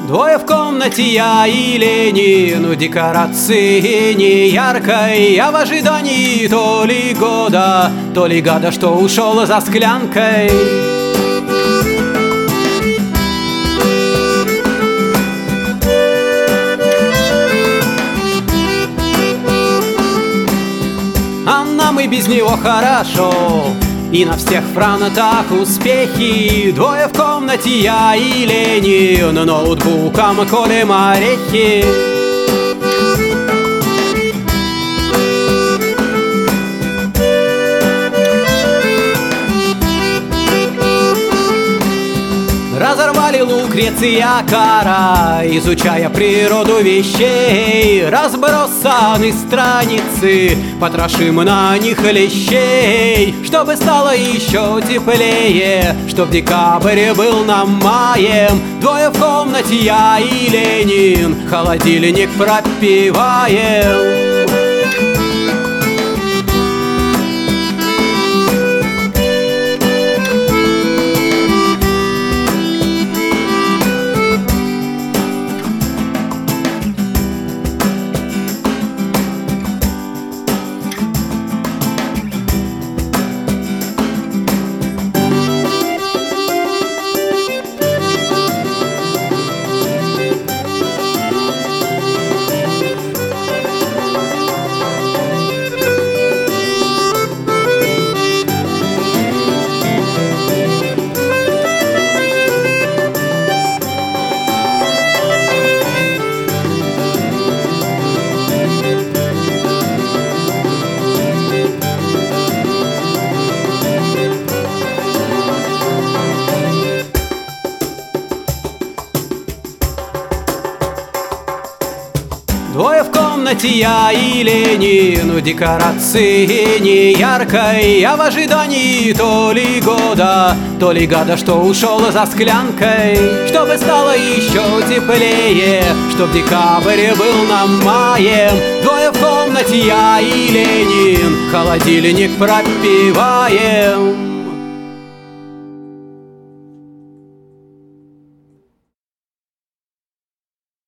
Двое в комнате, я и Ленин, декорации не яркой, я в ожидании то ли гада, что ушел за склянкой. А нам и без него хорошо, и на всех фронтах успехи. Двое в комнате, я и Ленин, ноутбуком колем орехи. Разорвали Лукреция Кара, изучая природу вещей. Разбросаны страницы, потрошим на них лещей. Чтобы стало еще теплее, чтоб декабрь был нам маем. Двое в комнате, я и Ленин, холодильник пропиваем. Двое в комнате, я и Ленин, декорации не яркой, я в ожидании то ли гада, что ушел за склянкой. Чтобы стало еще теплее, чтоб декабрь был нам маем. Двое в комнате, я и Ленин, холодильник пропиваем.